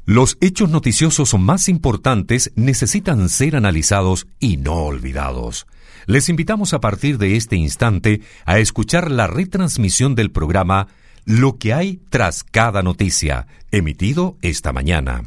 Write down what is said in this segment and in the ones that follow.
Los hechos noticiosos más importantes necesitan ser analizados y no olvidados. Les invitamos a partir de este instante a escuchar la retransmisión del programa Lo que hay tras cada noticia, emitido esta mañana.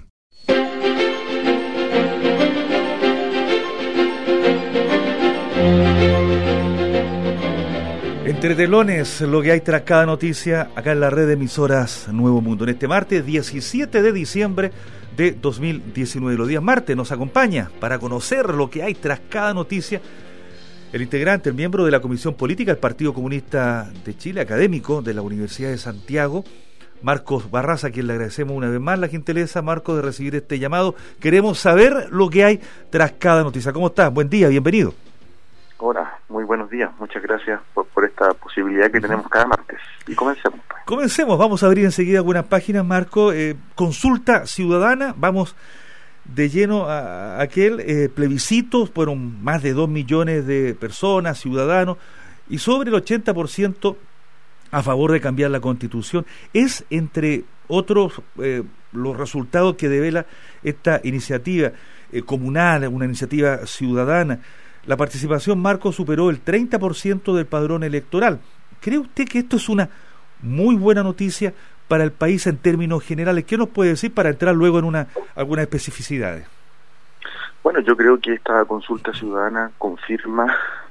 Entre telones, lo que hay tras cada noticia, acá en la red de emisoras Nuevo Mundo. En este martes 17 de diciembre de 2019, los días martes, nos acompaña para conocer lo que hay tras cada noticia el integrante, el miembro de la Comisión Política del Partido Comunista de Chile, académico de la Universidad de Santiago, Marcos Barraza, a quien le agradecemos una vez más la gentileza, Marcos, de recibir este llamado. Queremos saber lo que hay tras cada noticia. ¿Cómo estás? Buen día, bienvenido. Hola, muy buenos días. Muchas gracias por esta posibilidad que tenemos cada martes. Y comencemos. Comencemos. Vamos a abrir enseguida algunas páginas, Marco. Consulta ciudadana. Vamos de lleno a aquel plebiscito. Fueron más de 2 millones de personas, ciudadanos, y sobre el 80% a favor de cambiar la Constitución. Es, entre otros, los resultados que devela esta iniciativa comunal, una iniciativa ciudadana. La participación, Marco, superó el 30% del padrón electoral. ¿Cree usted que esto es una muy buena noticia para el país en términos generales? ¿Qué nos puede decir para entrar luego en algunas especificidades? Bueno, yo creo que esta consulta ciudadana confirma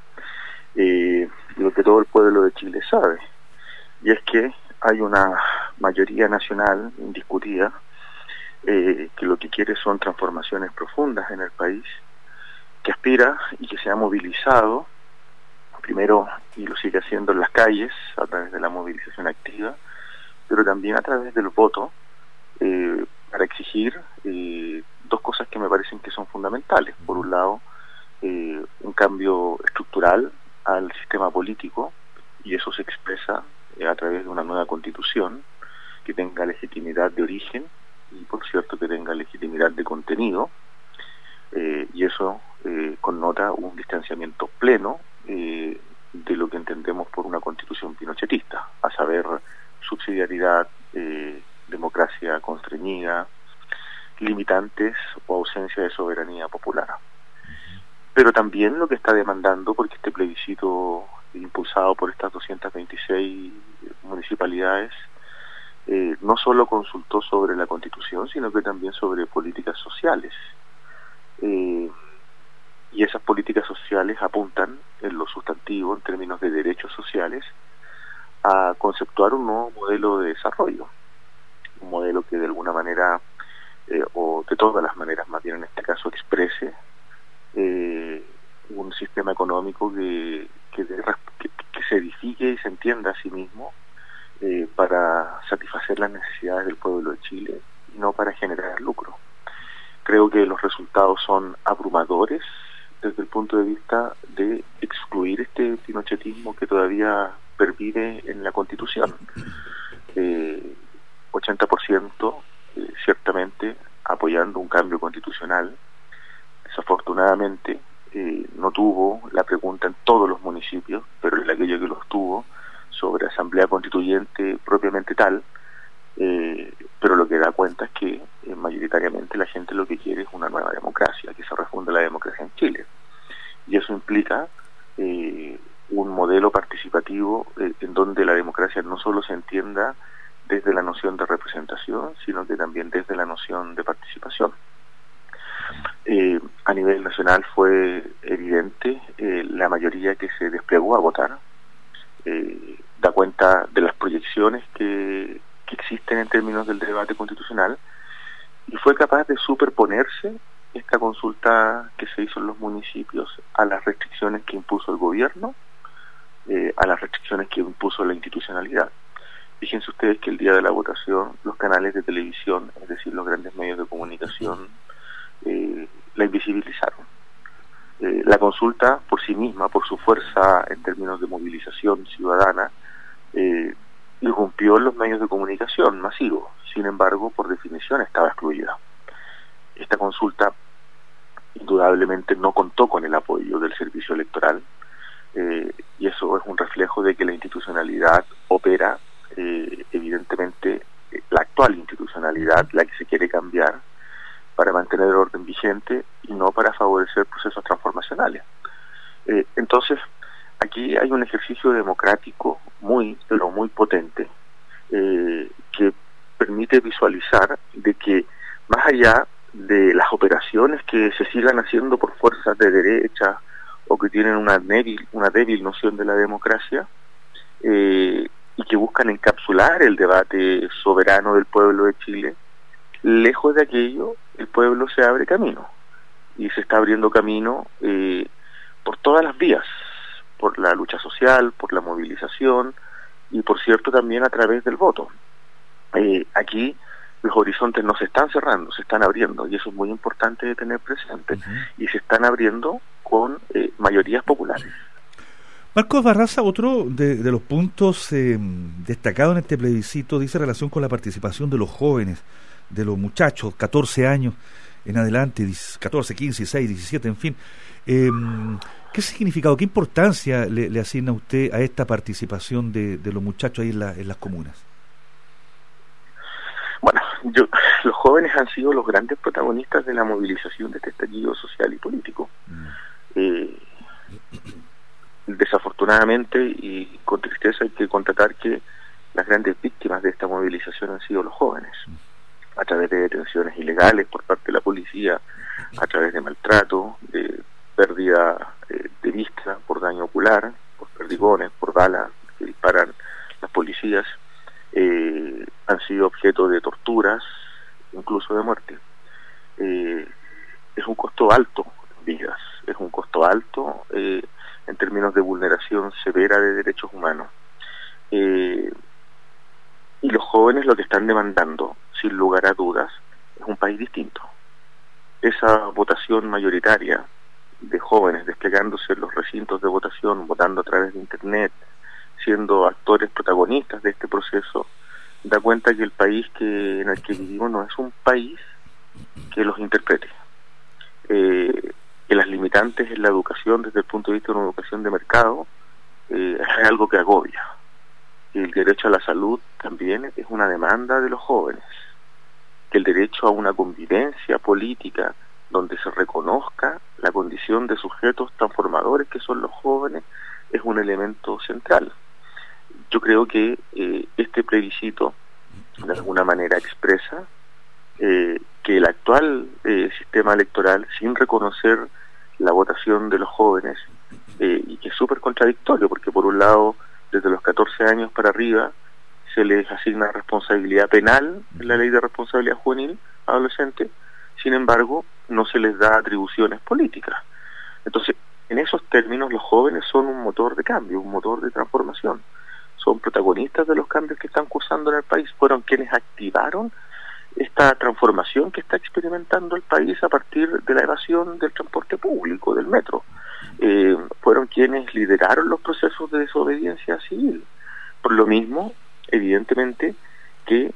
lo que todo el pueblo de Chile sabe, y es que hay una mayoría nacional indiscutida que lo que quiere son transformaciones profundas en el país, que aspira y que se ha movilizado primero, y lo sigue haciendo en las calles a través de la movilización activa, pero también a través del voto, para exigir dos cosas que me parecen que son fundamentales. Por un lado, un cambio estructural al sistema político, y eso se expresa a través de una nueva constitución que tenga legitimidad de origen y, por cierto, que tenga legitimidad de contenido, y eso connota un distanciamiento pleno de lo que entendemos por una constitución pinochetista, a saber, subsidiariedad, democracia constreñida, limitantes o ausencia de soberanía popular. Pero también lo que está demandando, porque este plebiscito impulsado por estas 226 municipalidades no solo consultó sobre la Constitución, sino que también sobre políticas sociales. Y esas políticas sociales apuntan, en lo sustantivo, en términos de derechos sociales, a conceptuar un nuevo modelo de desarrollo, un modelo que de alguna manera, o de todas las maneras más bien en este caso, exprese un sistema económico que se edifique y se entienda a sí mismo para satisfacer las necesidades del pueblo de Chile y no para generar lucro. Creo que los resultados son abrumadores desde el punto de vista de excluir este pinochetismo que todavía pervive en la Constitución. 80% ciertamente apoyando un cambio constitucional. Desafortunadamente no tuvo la pregunta en todos los municipios, pero en aquello que los tuvo, sobre asamblea constituyente propiamente tal, pero lo que da cuenta es que mayoritariamente la gente lo que quiere es una nueva democracia, que se refunda la democracia en Chile, y eso implica un modelo participativo en donde la democracia no solo se entienda desde la noción de representación, sino que también desde la noción de participación. A nivel nacional fue evidente la mayoría que se desplegó a votar, da cuenta de las proyecciones que existen en términos del debate constitucional, y fue capaz de superponerse esta consulta que se hizo en los municipios a las restricciones que impuso el gobierno, a las restricciones que impuso la institucionalidad. Fíjense ustedes que el día de la votación los canales de televisión, es decir, los grandes medios de comunicación, la invisibilizaron. La consulta por sí misma, por su fuerza en términos de movilización ciudadana, irrumpió en los medios de comunicación masivos. Sin embargo, por definición estaba excluida. Esta consulta indudablemente no contó con el apoyo del servicio electoral, y eso es un reflejo de que la institucionalidad opera, evidentemente la actual institucionalidad, la que se quiere cambiar, gente y no para favorecer procesos transformacionales. Entonces, aquí hay un ejercicio democrático pero muy potente, que permite visualizar de que más allá de las operaciones que se sigan haciendo por fuerzas de derecha o que tienen una débil noción de la democracia, y que buscan encapsular el debate soberano del pueblo de Chile, lejos de aquello, el pueblo se abre camino, y se está abriendo camino por todas las vías, por la lucha social, por la movilización, y por cierto también a través del voto. Aquí los horizontes no se están cerrando, se están abriendo, y eso es muy importante de tener presente, y se están abriendo con mayorías populares. Marcos Barraza, otro de los puntos destacados en este plebiscito dice relación con la participación de los jóvenes, de los muchachos, 14 años en adelante, 14, 15, 16, 17, en fin. ¿Qué significado, qué importancia le asigna usted a esta participación de los muchachos ahí en las comunas? Bueno, los jóvenes han sido los grandes protagonistas de la movilización de este estallido social y político. Desafortunadamente y con tristeza hay que constatar que las grandes víctimas de esta movilización han sido los jóvenes, a través de detenciones ilegales por parte de la policía, a través de maltrato, de pérdida de vista por daño ocular, por perdigones, por balas que disparan las policías, han sido objeto de torturas, incluso de muerte. Es un costo alto en vidas, es un costo alto en términos de vulneración severa de derechos humanos. Y los jóvenes lo que están demandando, sin lugar a dudas, es un país distinto. Esa votación mayoritaria de jóvenes desplegándose en los recintos de votación, votando a través de Internet, siendo actores protagonistas de este proceso, da cuenta que el país en el que vivimos no es un país que los interprete. Que las limitantes en la educación, desde el punto de vista de una educación de mercado, es algo que agobia. Y el derecho a la salud también es una demanda de los jóvenes. Que el derecho a una convivencia política donde se reconozca la condición de sujetos transformadores que son los jóvenes es un elemento central. Yo creo que este plebiscito de alguna manera expresa que el actual sistema electoral, sin reconocer la votación de los jóvenes, y que es súper contradictorio, porque por un lado, desde los 14 años para arriba, se les asigna responsabilidad penal en la ley de responsabilidad juvenil a adolescentes, sin embargo, no se les da atribuciones políticas. Entonces, en esos términos, los jóvenes son un motor de cambio, un motor de transformación. Son protagonistas de los cambios que están cursando en el país, fueron quienes activaron esta transformación que está experimentando el país a partir de la evasión del transporte público, del metro. Fueron quienes lideraron los procesos de desobediencia civil. Por lo mismo, evidentemente, que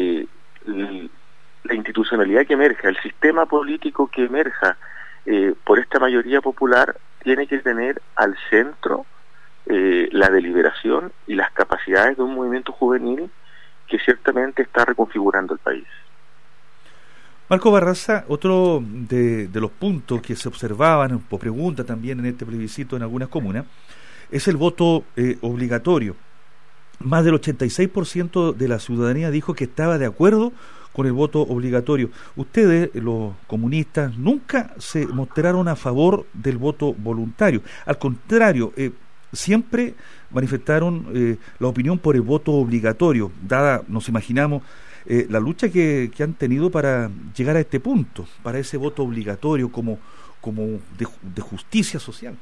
la institucionalidad que emerja, el sistema político que emerja por esta mayoría popular, tiene que tener al centro la deliberación y las capacidades de un movimiento juvenil que ciertamente está reconfigurando el país. Marco Barraza, otro de los puntos que se observaban por pregunta también en este plebiscito en algunas comunas es el voto obligatorio. Más del 86% de la ciudadanía dijo que estaba de acuerdo con el voto obligatorio. Ustedes, los comunistas, nunca se mostraron a favor del voto voluntario. Al contrario, siempre manifestaron la opinión por el voto obligatorio, dada, nos imaginamos, la lucha que han tenido para llegar a este punto, para ese voto obligatorio como de justicia social.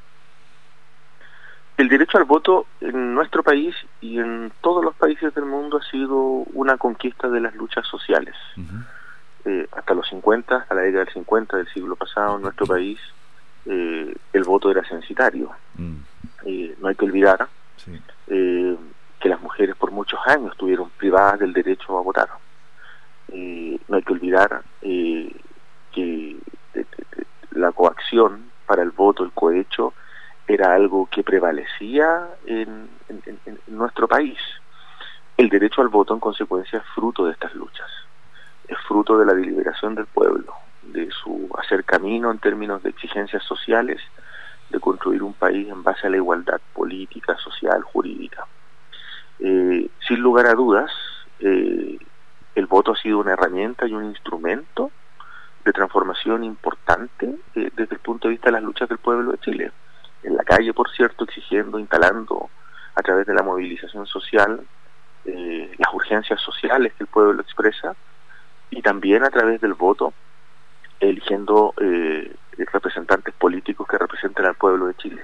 El derecho al voto en nuestro país y en todos los países del mundo ha sido una conquista de las luchas sociales. Hasta los 50, hasta la década del 50 del siglo pasado, en nuestro país el voto era censitario. No hay que olvidar que las mujeres por muchos años estuvieron privadas del derecho a votar. No hay que olvidar que la coacción para el voto, el cohecho, era algo que prevalecía en nuestro país. El derecho al voto, en consecuencia, es fruto de estas luchas, es fruto de la deliberación del pueblo, de su hacer camino en términos de exigencias sociales, de construir un país en base a la igualdad política, social, jurídica. Sin lugar a dudas, el voto ha sido una herramienta y un instrumento de transformación importante desde el punto de vista de las luchas del pueblo de Chile. En la calle, por cierto, exigiendo, instalando a través de la movilización social las urgencias sociales que el pueblo expresa, y también a través del voto eligiendo representantes políticos que representen al pueblo de Chile.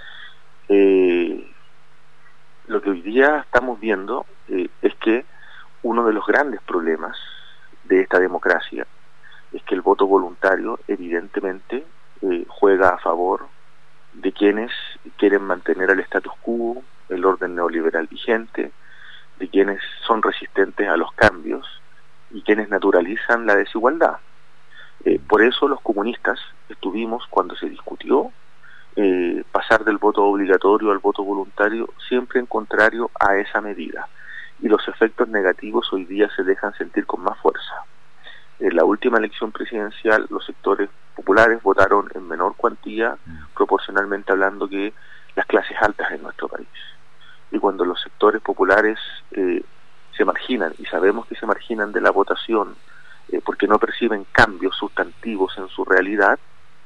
Lo que hoy día estamos viendo es que uno de los grandes problemas de esta democracia es que el voto voluntario evidentemente juega a favor de quienes quieren mantener el status quo, el orden neoliberal vigente, de quienes son resistentes a los cambios y quienes naturalizan la desigualdad. Por eso los comunistas estuvimos, cuando se discutió pasar del voto obligatorio al voto voluntario, siempre en contrario a esa medida, y los efectos negativos hoy día se dejan sentir con más fuerza. En la última elección presidencial los sectores populares votaron en menor cuantía, proporcionalmente hablando, que las clases altas en nuestro país. Y cuando los sectores populares se marginan, y sabemos que se marginan de la votación porque no perciben cambios sustantivos en su realidad,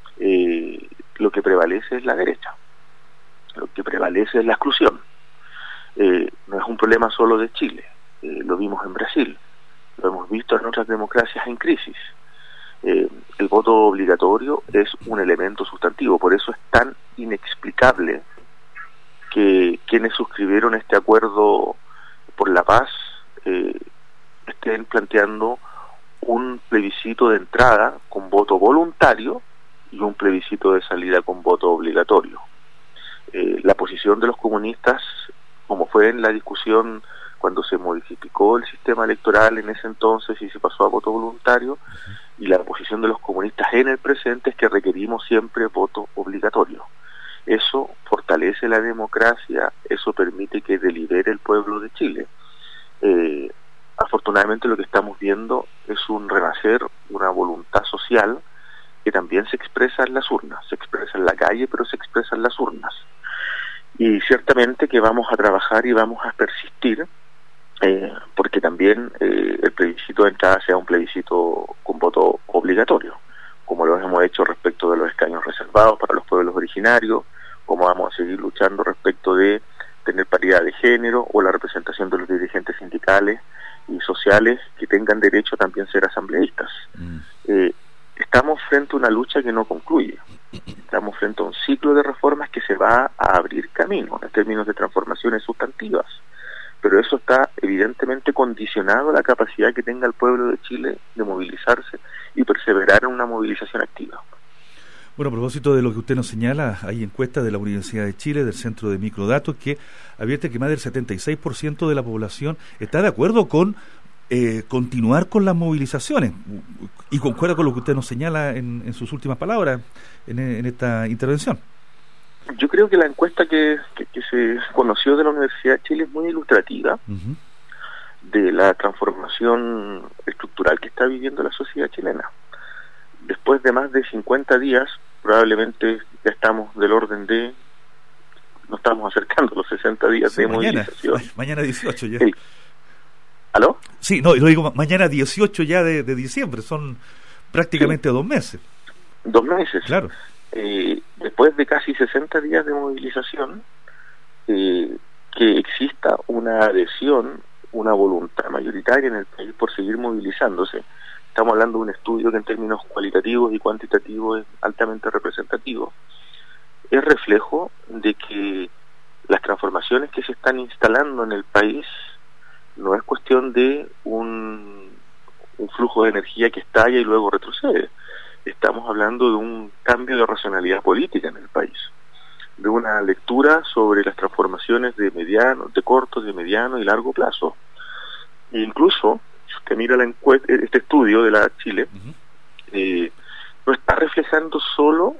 lo que prevalece es la derecha, lo que prevalece es la exclusión. No es un problema solo de Chile, lo vimos en Brasil, lo hemos visto en otras democracias en crisis. El voto obligatorio es un elemento sustantivo, por eso es tan inexplicable que quienes suscribieron este acuerdo por la paz estén planteando un plebiscito de entrada con voto voluntario y un plebiscito de salida con voto obligatorio. La posición de los comunistas, como fue en la discusión cuando se modificó el sistema electoral en ese entonces y se pasó a voto voluntario, y la posición de los comunistas en el presente, es que requerimos siempre voto obligatorio. Eso fortalece la democracia, eso permite que delibere el pueblo de Chile. Afortunadamente lo que estamos viendo es un renacer, una voluntad social que también se expresa en las urnas, se expresa en la calle, pero se expresa en las urnas. Y ciertamente que vamos a trabajar y vamos a persistir porque también el plebiscito de entrada sea un plebiscito con voto obligatorio, como lo hemos hecho respecto de los escaños reservados para los pueblos originarios, como vamos a seguir luchando respecto de tener paridad de género o la representación de los dirigentes sindicales y sociales que tengan derecho a también ser asambleístas. Estamos frente a una lucha que no concluye, estamos frente a un ciclo de reformas que se va a abrir camino en términos de transformaciones sustantivas, pero eso está evidentemente condicionado a la capacidad que tenga el pueblo de Chile de movilizarse y perseverar en una movilización activa. Bueno, a propósito de lo que usted nos señala, hay encuestas de la Universidad de Chile, del Centro de Microdatos, que advierte que más del 76% de la población está de acuerdo con continuar con las movilizaciones, y concuerda con lo que usted nos señala en sus últimas palabras en esta intervención. Yo creo que la encuesta que se conoció de la Universidad de Chile es muy ilustrativa de la transformación estructural que está viviendo la sociedad chilena. Después de más de 50 días, probablemente ya estamos del orden de, nos estamos acercando a los 60 días de movilización. Mañana 18 ya. ¿Aló? Sí, no, lo digo, mañana 18 ya de diciembre, son prácticamente 2 meses. 2 meses. Claro. Después de casi 60 días de movilización, que exista una adhesión, una voluntad mayoritaria en el país por seguir movilizándose. Estamos hablando de un estudio que en términos cualitativos y cuantitativos es altamente representativo. Es reflejo de que las transformaciones que se están instalando en el país no es cuestión de un flujo de energía que estalla y luego retrocede. Estamos hablando de un cambio de racionalidad política en el país, de una lectura sobre las transformaciones de corto, de mediano y largo plazo. E incluso, si usted mira este estudio de la Chile, no está reflejando solo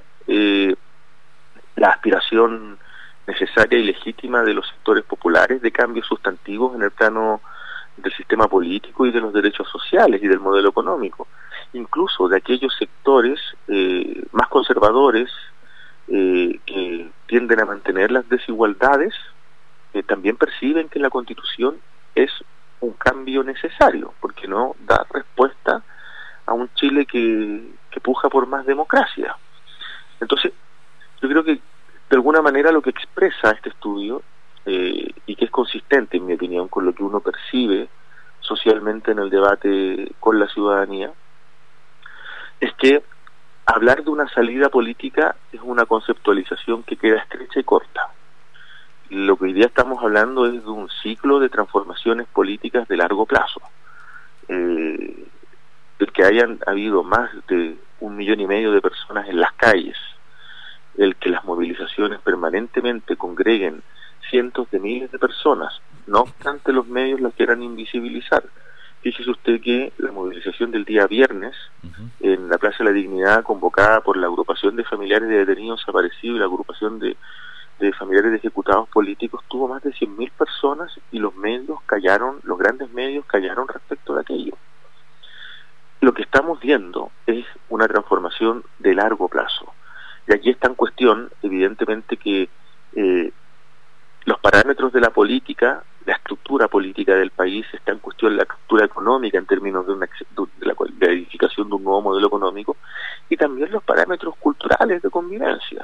la aspiración necesaria y legítima de los sectores populares de cambios sustantivos en el plano del sistema político y de los derechos sociales y del modelo económico. incluso de aquellos sectores más conservadores que tienden a mantener las desigualdades, también perciben que la Constitución es un cambio necesario, porque no da respuesta a un Chile que puja por más democracia. Entonces, yo creo que de alguna manera lo que expresa este estudio, y que es consistente, en mi opinión, con lo que uno percibe socialmente en el debate con la ciudadanía, es que hablar de una salida política es una conceptualización que queda estrecha y corta. Lo que hoy día estamos hablando es de un ciclo de transformaciones políticas de largo plazo. El que hayan habido más de 1,5 millones de personas en las calles, el que las movilizaciones permanentemente congreguen cientos de miles de personas, no obstante los medios las quieran invisibilizar. Fíjese usted que la movilización del día viernes en la Plaza de la Dignidad, convocada por la agrupación de familiares de detenidos desaparecidos y la agrupación de familiares de ejecutados políticos, tuvo más de 100.000 personas, y los medios callaron, los grandes medios callaron respecto de aquello. Lo que estamos viendo es una transformación de largo plazo, y aquí está en cuestión, evidentemente, que los parámetros de la política, la estructura política del país, está en cuestión la estructura económica en términos de la edificación de un nuevo modelo económico, y también los parámetros culturales de convivencia.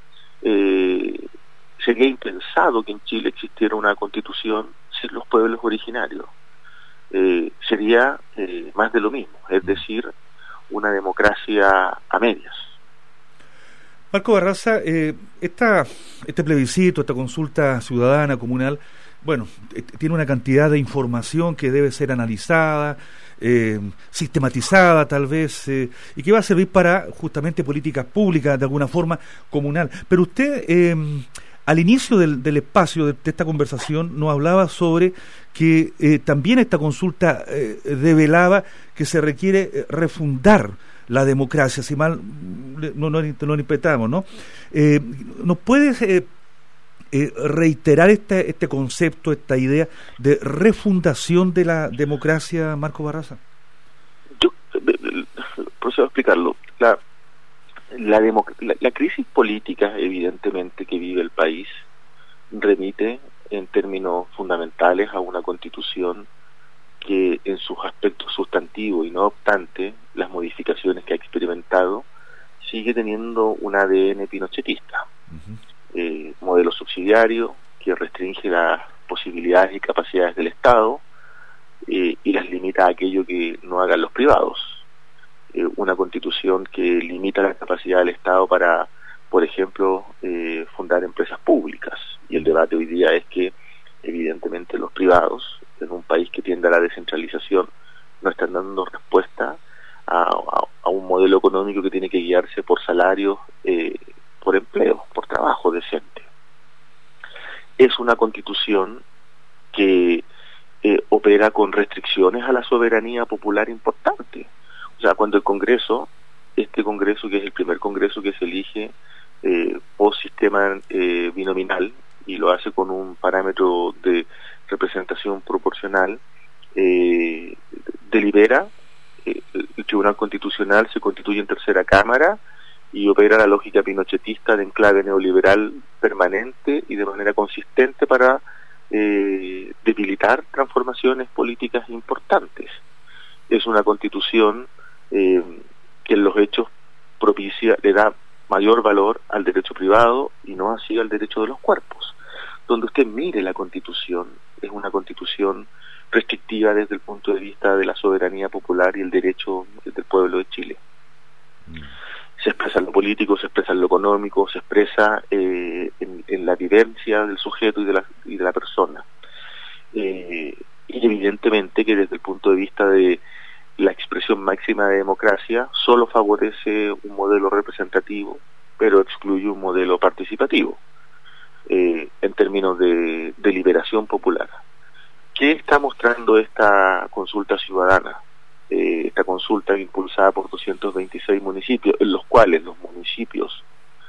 Sería impensado que en Chile existiera una constitución sin los pueblos originarios. Sería más de lo mismo, es decir, una democracia a medias. Marco Barraza, este plebiscito, esta consulta ciudadana comunal, bueno, tiene una cantidad de información que debe ser analizada, sistematizada tal vez, y que va a servir para justamente políticas públicas de alguna forma comunal. Pero usted, al inicio del espacio de esta conversación, nos hablaba sobre que también esta consulta develaba que se requiere refundar la democracia, si mal no interpretamos, ¿no? ¿Nos puedes reiterar este concepto, esta idea de refundación de la democracia, Marco Barraza? Yo procedo a explicarlo. La crisis política, evidentemente, que vive el país, remite en términos fundamentales a una constitución que en sus aspectos sustantivos, y no obstante las modificaciones que ha experimentado, sigue teniendo un ADN pinochetista. Modelo subsidiario que restringe las posibilidades y capacidades del Estado, y las limita a aquello que no hagan los privados. Una constitución que limita la capacidad del Estado para, por ejemplo, fundar empresas públicas, y el debate hoy día es que evidentemente los privados, en un país que tiende a la descentralización, no están dando respuesta a un modelo económico que tiene que guiarse por salarios, por empleo, por trabajo decente. Es una constitución que opera con restricciones a la soberanía popular importante. O sea, cuando el Congreso, este Congreso que es el primer Congreso que se elige post sistema binominal, y lo hace con un parámetro de representación proporcional, delibera, el Tribunal Constitucional se constituye en tercera cámara y opera la lógica pinochetista de enclave neoliberal permanente y de manera consistente para debilitar transformaciones políticas importantes. Es una constitución que en los hechos propicia, le da mayor valor al derecho privado y no así al derecho de los cuerpos. Donde usted mire la Constitución, es una Constitución restrictiva desde el punto de vista de la soberanía popular y el derecho del pueblo de Chile. Se expresa en lo político, se expresa en lo económico, se expresa en la vivencia del sujeto y de la persona. Y evidentemente que desde el punto de vista de la expresión máxima de democracia, solo favorece un modelo representativo, pero excluye un modelo participativo, en términos de deliberación popular. ¿Qué está mostrando esta consulta ciudadana? Esta consulta impulsada por 226 municipios, en los cuales los municipios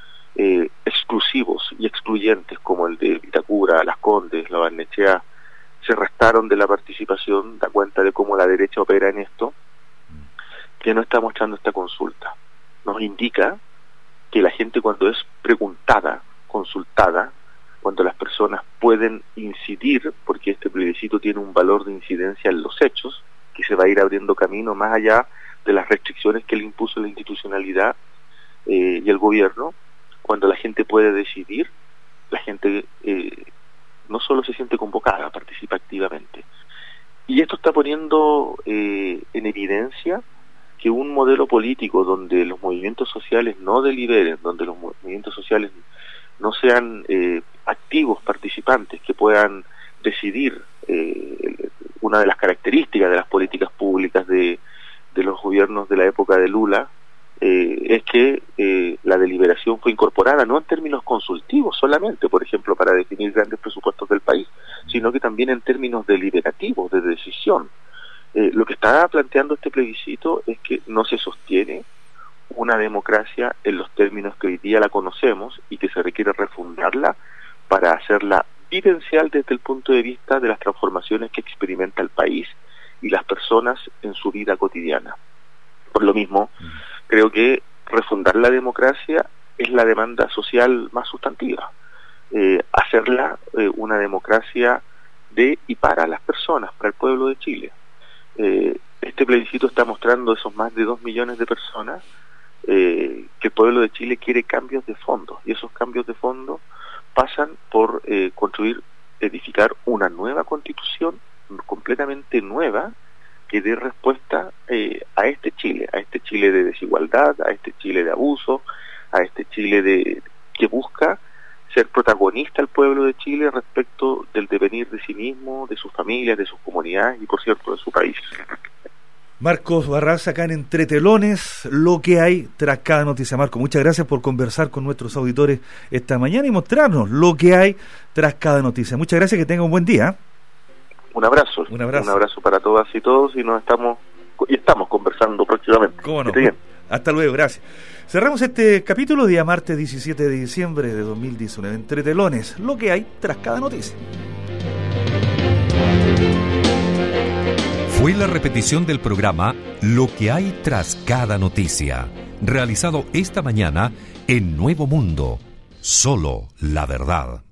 exclusivos y excluyentes, como el de Vitacura, Las Condes, La Barnechea, se restaron de la participación, da cuenta de cómo la derecha opera en esto, ¿Qué nos está mostrando esta consulta? Nos indica que la gente, cuando es preguntada, consultada, cuando las personas pueden incidir, porque este plebiscito tiene un valor de incidencia en los hechos, que se va a ir abriendo camino más allá de las restricciones que le impuso la institucionalidad y el gobierno. Cuando la gente puede decidir, la gente no solo se siente convocada, participa activamente. Y esto está poniendo en evidencia que un modelo político donde los movimientos sociales no deliberen, donde los movimientos sociales no sean activos participantes, que puedan decidir, una de las características de las políticas públicas de los gobiernos de la época de Lula, es que la deliberación fue incorporada no en términos consultivos solamente, por ejemplo, para definir grandes presupuestos del país, sino que también en términos deliberativos, de decisión. Lo que está planteando este plebiscito es que no se sostiene una democracia en los términos que hoy día la conocemos y que se requiere refundarla para hacerla vivencial desde el punto de vista de las transformaciones que experimenta el país y las personas en su vida cotidiana. Por lo mismo, creo que refundar la democracia es la demanda social más sustantiva, hacerla una democracia de y para las personas, para el pueblo de Chile. Este plebiscito está mostrando a esos más de 2 millones de personas que el pueblo de Chile quiere cambios de fondo, y esos cambios de fondo pasan por edificar una nueva constitución completamente nueva que dé respuesta a este Chile de desigualdad, a este Chile de abuso, a este Chile que busca ser protagonista el pueblo de Chile respecto del devenir de sí mismo, de sus familias, de sus comunidades y, por cierto, de su país. Marcos Barraza, acá en Entre Telones, lo que hay tras cada noticia. Marco, muchas gracias por conversar con nuestros auditores esta mañana y mostrarnos lo que hay tras cada noticia. Muchas gracias, que tenga un buen día. Un abrazo para todas y todos, y estamos conversando próximamente. ¿Cómo no? Bien. Hasta luego, gracias. Cerramos este capítulo día martes 17 de diciembre de 2019. Entre Telones, lo que hay tras cada noticia. Fue la repetición del programa Lo que hay tras cada noticia, realizado esta mañana en Nuevo Mundo. Solo la verdad.